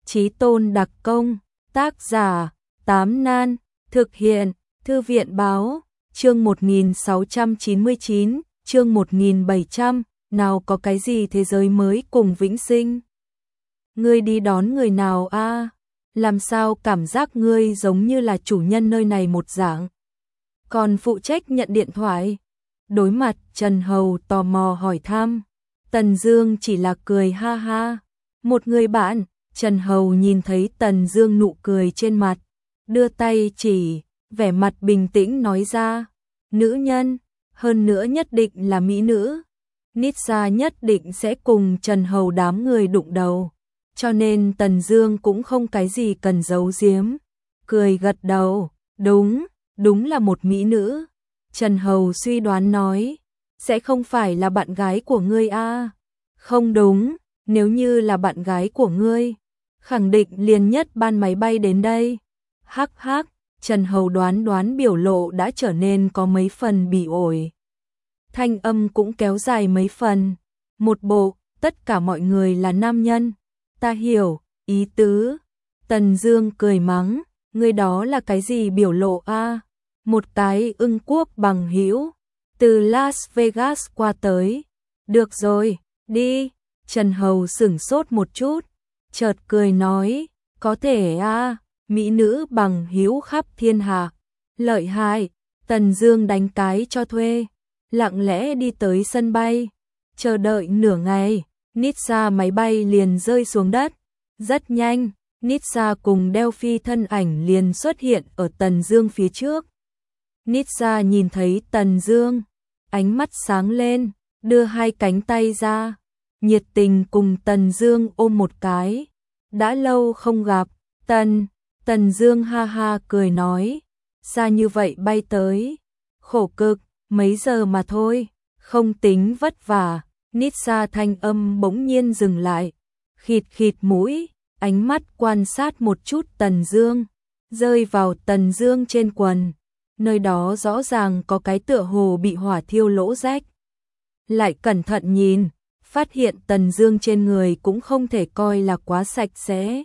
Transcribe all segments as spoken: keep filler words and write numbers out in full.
Chí tôn đặc công, tác giả, Tám Nan, thực hiện, Thư viện báo, chương một nghìn sáu trăm chín mươi chín, chương một nghìn bảy trăm, nào có cái gì thế giới mới cùng vĩnh sinh. Ngươi đi đón người nào a? Làm sao cảm giác ngươi giống như là chủ nhân nơi này một dạng. Còn phụ trách nhận điện thoại. Đối mặt Trần Hầu tò mò hỏi thăm. Tần Dương chỉ là cười ha ha. Một người bạn. Trần Hầu nhìn thấy Tần Dương nụ cười trên mặt, đưa tay chỉ, vẻ mặt bình tĩnh nói ra, nữ nhân, hơn nữa nhất định là mỹ nữ. Nitsa nhất định sẽ cùng Trần Hầu đám người đụng đầu, cho nên Tần Dương cũng không cái gì cần giấu giếm, cười gật đầu, đúng, đúng là một mỹ nữ. Trần Hầu suy đoán nói, sẽ không phải là bạn gái của ngươi a? Không đúng, nếu như là bạn gái của ngươi, khẳng định liền nhất ban máy bay đến đây. Hắc hắc, Trần Hầu đoán đoán biểu lộ đã trở nên có mấy phần bỉ ổi. Thanh âm cũng kéo dài mấy phần. Một bộ, tất cả mọi người là nam nhân. Ta hiểu, ý tứ. Tần Dương cười mắng, ngươi đó là cái gì biểu lộ a? Một cái ưng quốc bằng hữu từ Las Vegas qua tới. Được rồi, đi. Trần Hầu sửng sốt một chút, chợt cười nói, có thể a, mỹ nữ bằng hữu khắp thiên hạ. Lợi hại. Tần Dương đánh cái cho thuê, lặng lẽ đi tới sân bay, chờ đợi nửa ngày, Nitsa máy bay liền rơi xuống đất. Rất nhanh, Nitsa cùng Delphi thân ảnh liền xuất hiện ở Tần Dương phía trước. Nitsa nhìn thấy Tần Dương, ánh mắt sáng lên, đưa hai cánh tay ra, nhiệt tình cùng Tần Dương ôm một cái. Đã lâu không gặp, Tần, Tần Dương ha ha cười nói, xa như vậy bay tới, khổ cực, mấy giờ mà thôi, không tính vất vả. Nitsa thanh âm bỗng nhiên dừng lại, khịt khịt mũi, ánh mắt quan sát một chút Tần Dương, rơi vào Tần Dương trên quần, nơi đó rõ ràng có cái tựa hồ bị hỏa thiêu lỗ rách. Lại cẩn thận nhìn, phát hiện Tần Dương trên người cũng không thể coi là quá sạch sẽ.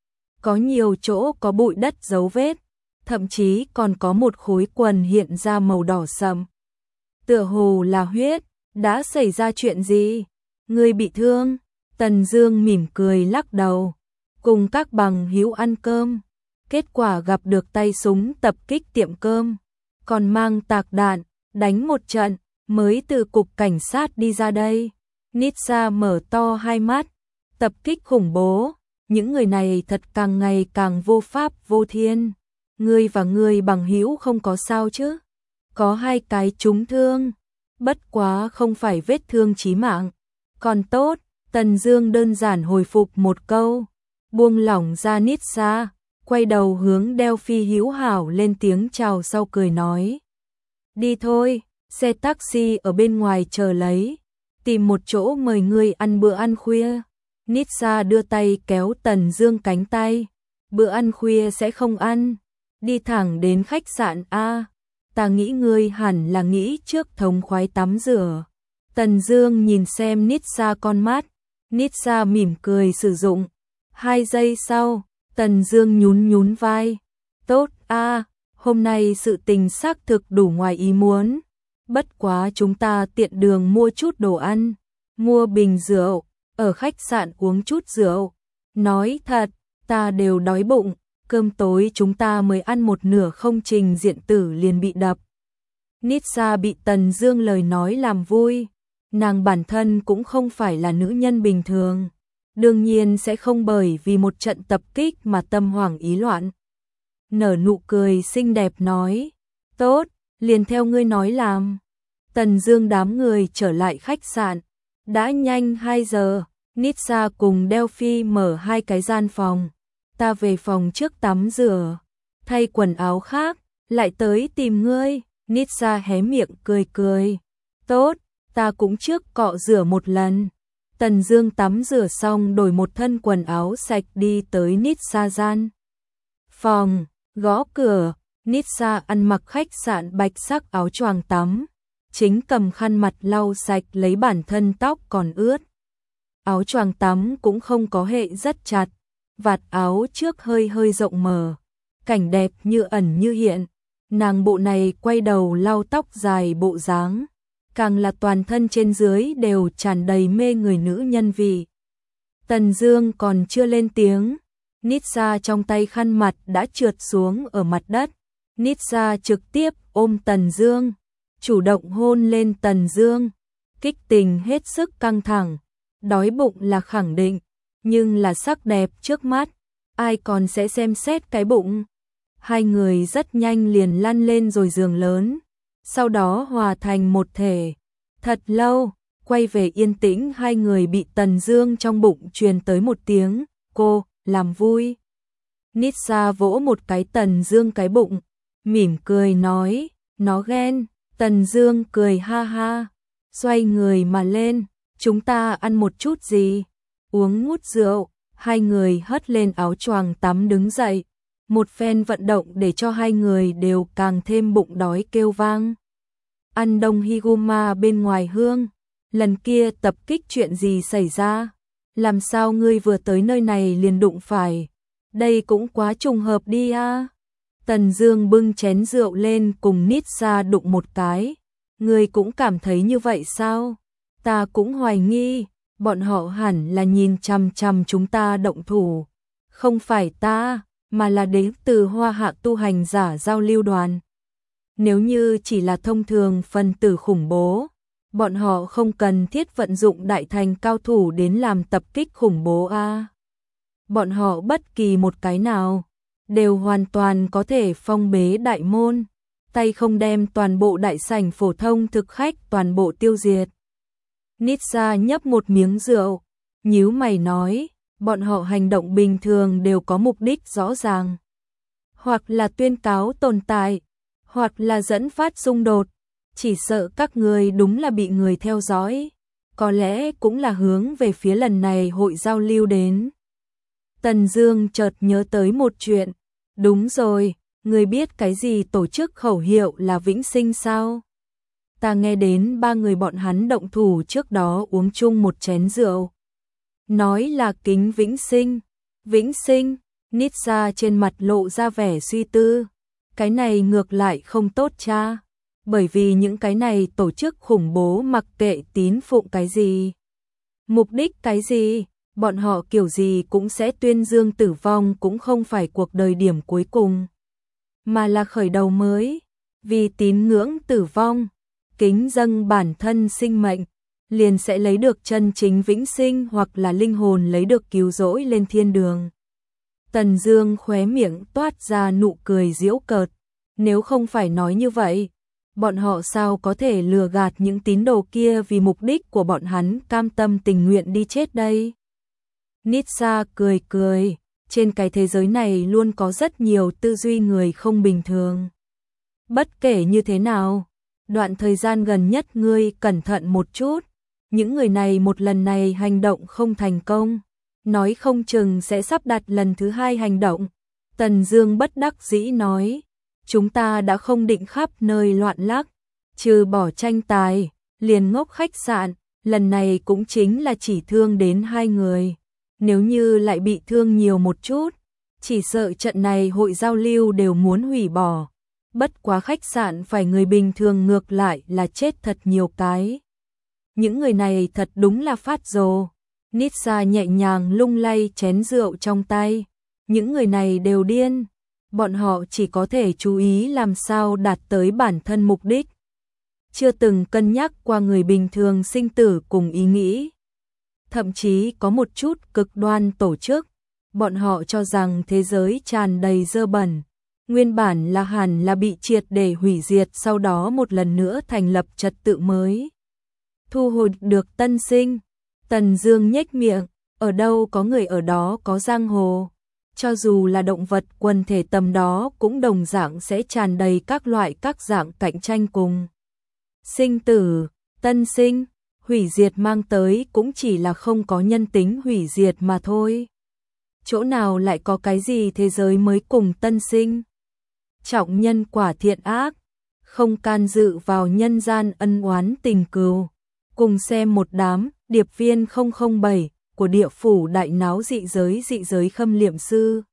Có nhiều chỗ có bụi đất dấu vết, thậm chí còn có một khối quần hiện ra màu đỏ sẫm. Tựa hồ là huyết, đã xảy ra chuyện gì? Ngươi bị thương? Tần Dương mỉm cười lắc đầu, cùng các bằng hữu ăn cơm, kết quả gặp được tay súng tập kích tiệm cơm, còn mang tạc đạn, đánh một trận, mới từ cục cảnh sát đi ra đây. Nitsa mở to hai mắt, tập kích khủng bố, những người này thật càng ngày càng vô pháp vô thiên. Ngươi và ngươi bằng hữu không có sao chứ? Có hai cái trúng thương, bất quá không phải vết thương chí mạng, còn tốt. Tần Dương đơn giản hồi phục một câu, buông lỏng ra Nitsa, quay đầu hướng Delphi hữu hảo lên tiếng chào sau cười nói, đi thôi, xe taxi ở bên ngoài chờ lấy, tìm một chỗ mời ngươi ăn bữa ăn khuya. Nitsa đưa tay kéo Tần Dương cánh tay, bữa ăn khuya sẽ không ăn, đi thẳng đến khách sạn a. Ta nghĩ ngươi hẳn là nghĩ trước thống khoái tắm rửa. Tần Dương nhìn xem Nitsa con mắt, Nitsa mỉm cười sử dụng. Hai giây sau, Tần Dương nhún nhún vai, tốt a, hôm nay sự tình xác thực đủ ngoài ý muốn. Bất quá chúng ta tiện đường mua chút đồ ăn, mua bình rượu, ở khách sạn uống chút rượu. Nói thật, ta đều đói bụng, cơm tối chúng ta mới ăn một nửa không trình diện tử liền bị đập. Nitsa bị Tần Dương lời nói làm vui, nàng bản thân cũng không phải là nữ nhân bình thường, đương nhiên sẽ không bởi vì một trận tập kích mà tâm hoảng ý loạn. Nở nụ cười xinh đẹp nói, tốt, liền theo ngươi nói làm. Tần Dương đám người trở lại khách sạn, đã nhanh hai giờ, Nitsa cùng Delphi mở hai cái gian phòng, ta về phòng trước tắm rửa, thay quần áo khác, lại tới tìm ngươi. Nitsa hé miệng cười cười, tốt, ta cũng trước cọ rửa một lần. Tần Dương tắm rửa xong đổi một thân quần áo sạch đi tới Nitsa gian phòng, gõ cửa. Nitsa ăn mặc khách sạn bạch sắc áo choàng tắm, chính cầm khăn mặt lau sạch lấy bản thân tóc còn ướt. Áo choàng tắm cũng không có hệ rất chặt, vạt áo trước hơi hơi rộng mở, cảnh đẹp như ẩn như hiện. Nàng bộ này quay đầu lau tóc dài bộ dáng, càng là toàn thân trên dưới đều tràn đầy mê người nữ nhân vị. Tần Dương còn chưa lên tiếng, Nitsa trong tay khăn mặt đã trượt xuống ở mặt đất. Nitsa trực tiếp ôm Tần Dương, chủ động hôn lên Tần Dương, kích tình hết sức căng thẳng, đói bụng là khẳng định, nhưng là sắc đẹp trước mắt, ai còn sẽ xem xét cái bụng. Hai người rất nhanh liền lăn lên rồi giường lớn, sau đó hòa thành một thể. Thật lâu, quay về yên tĩnh, hai người bị Tần Dương trong bụng truyền tới một tiếng, cô, làm vui. Nitsa vỗ một cái Tần Dương cái bụng, mỉm cười nói, nó ghen. Tần Dương cười ha ha, xoay người mà lên, chúng ta ăn một chút gì, uống ngút rượu. Hai người hất lên áo choàng tắm đứng dậy, một phen vận động để cho hai người đều càng thêm bụng đói kêu vang. Ăn Đông Higuma bên ngoài hương, lần kia tập kích chuyện gì xảy ra? Làm sao ngươi vừa tới nơi này liền đụng phải? Đây cũng quá trùng hợp đi a. Tần Dương bưng chén rượu lên cùng Nitsa đụng một cái. Ngươi cũng cảm thấy như vậy sao? Ta cũng hoài nghi, bọn họ hẳn là nhìn chằm chằm chúng ta động thủ. Không phải ta, mà là đến từ Hoa Hạ tu hành giả giao lưu đoàn. Nếu như chỉ là thông thường phần tử khủng bố, bọn họ không cần thiết vận dụng đại thành cao thủ đến làm tập kích khủng bố a. Bọn họ bất kỳ một cái nào đều hoàn toàn có thể phong bế đại môn, tay không đem toàn bộ đại sảnh phổ thông thực khách toàn bộ tiêu diệt. Nitsa nhấp một miếng rượu, nhíu mày nói, bọn họ hành động bình thường đều có mục đích rõ ràng, hoặc là tuyên cáo tồn tại, hoặc là dẫn phát xung đột, chỉ sợ các người đúng là bị người theo dõi, có lẽ cũng là hướng về phía lần này hội giao lưu đến. Tần Dương chợt nhớ tới một chuyện, đúng rồi, người biết cái gì tổ chức khẩu hiệu là vĩnh sinh sao? Ta nghe đến ba người bọn hắn động thủ trước đó uống chung một chén rượu. Nói là kính vĩnh sinh, vĩnh sinh, Nitsa trên mặt lộ ra vẻ suy tư. Cái này ngược lại không tốt cha, bởi vì những cái này tổ chức khủng bố mặc kệ tín phụng cái gì, mục đích cái gì, bọn họ kiểu gì cũng sẽ tuyên dương tử vong cũng không phải cuộc đời điểm cuối cùng, mà là khởi đầu mới, vì tín ngưỡng tử vong, kính dâng bản thân sinh mệnh, liền sẽ lấy được chân chính vĩnh sinh hoặc là linh hồn lấy được cứu rỗi lên thiên đường. Tần Dương khóe miệng toát ra nụ cười giễu cợt, nếu không phải nói như vậy, bọn họ sao có thể lừa gạt những tín đồ kia vì mục đích của bọn hắn cam tâm tình nguyện đi chết đây. Nitsa cười cười, trên cái thế giới này luôn có rất nhiều tư duy người không bình thường. Bất kể như thế nào, đoạn thời gian gần nhất ngươi cẩn thận một chút, những người này một lần này hành động không thành công, nói không chừng sẽ sắp đặt lần thứ hai hành động. Tần Dương bất đắc dĩ nói, chúng ta đã không định khắp nơi loạn lắc, trừ bỏ tranh tài, liền ngốc khách sạn, lần này cũng chính là chỉ thương đến hai người. Nếu như lại bị thương nhiều một chút, chỉ sợ trận này hội giao lưu đều muốn hủy bỏ. Bất quá khách sạn phải người bình thường ngược lại là chết thật nhiều cái. Những người này thật đúng là phát rồ. Nitsa nhẹ nhàng lung lay chén rượu trong tay. Những người này đều điên. Bọn họ chỉ có thể chú ý làm sao đạt tới bản thân mục đích. Chưa từng cân nhắc qua người bình thường sinh tử cùng ý nghĩ. Thậm chí có một chút cực đoan tổ chức. Bọn họ cho rằng thế giới tràn đầy dơ bẩn. Nguyên bản là hẳn là bị triệt để hủy diệt, sau đó một lần nữa thành lập trật tự mới. Thu hồi được tân sinh. Tần Dương nhếch miệng, ở đâu có người ở đó có giang hồ. Cho dù là động vật quần thể tầm đó cũng đồng dạng sẽ tràn đầy các loại các dạng cạnh tranh cùng. Sinh tử, tân sinh, hủy diệt mang tới cũng chỉ là không có nhân tính hủy diệt mà thôi. Chỗ nào lại có cái gì thế giới mới cùng tân sinh? Trọng nhân quả thiện ác, không can dự vào nhân gian ân oán tình cừu. Cùng xem một đám điệp viên không không bảy, của địa phủ đại náo dị giới dị giới khâm liệm sư.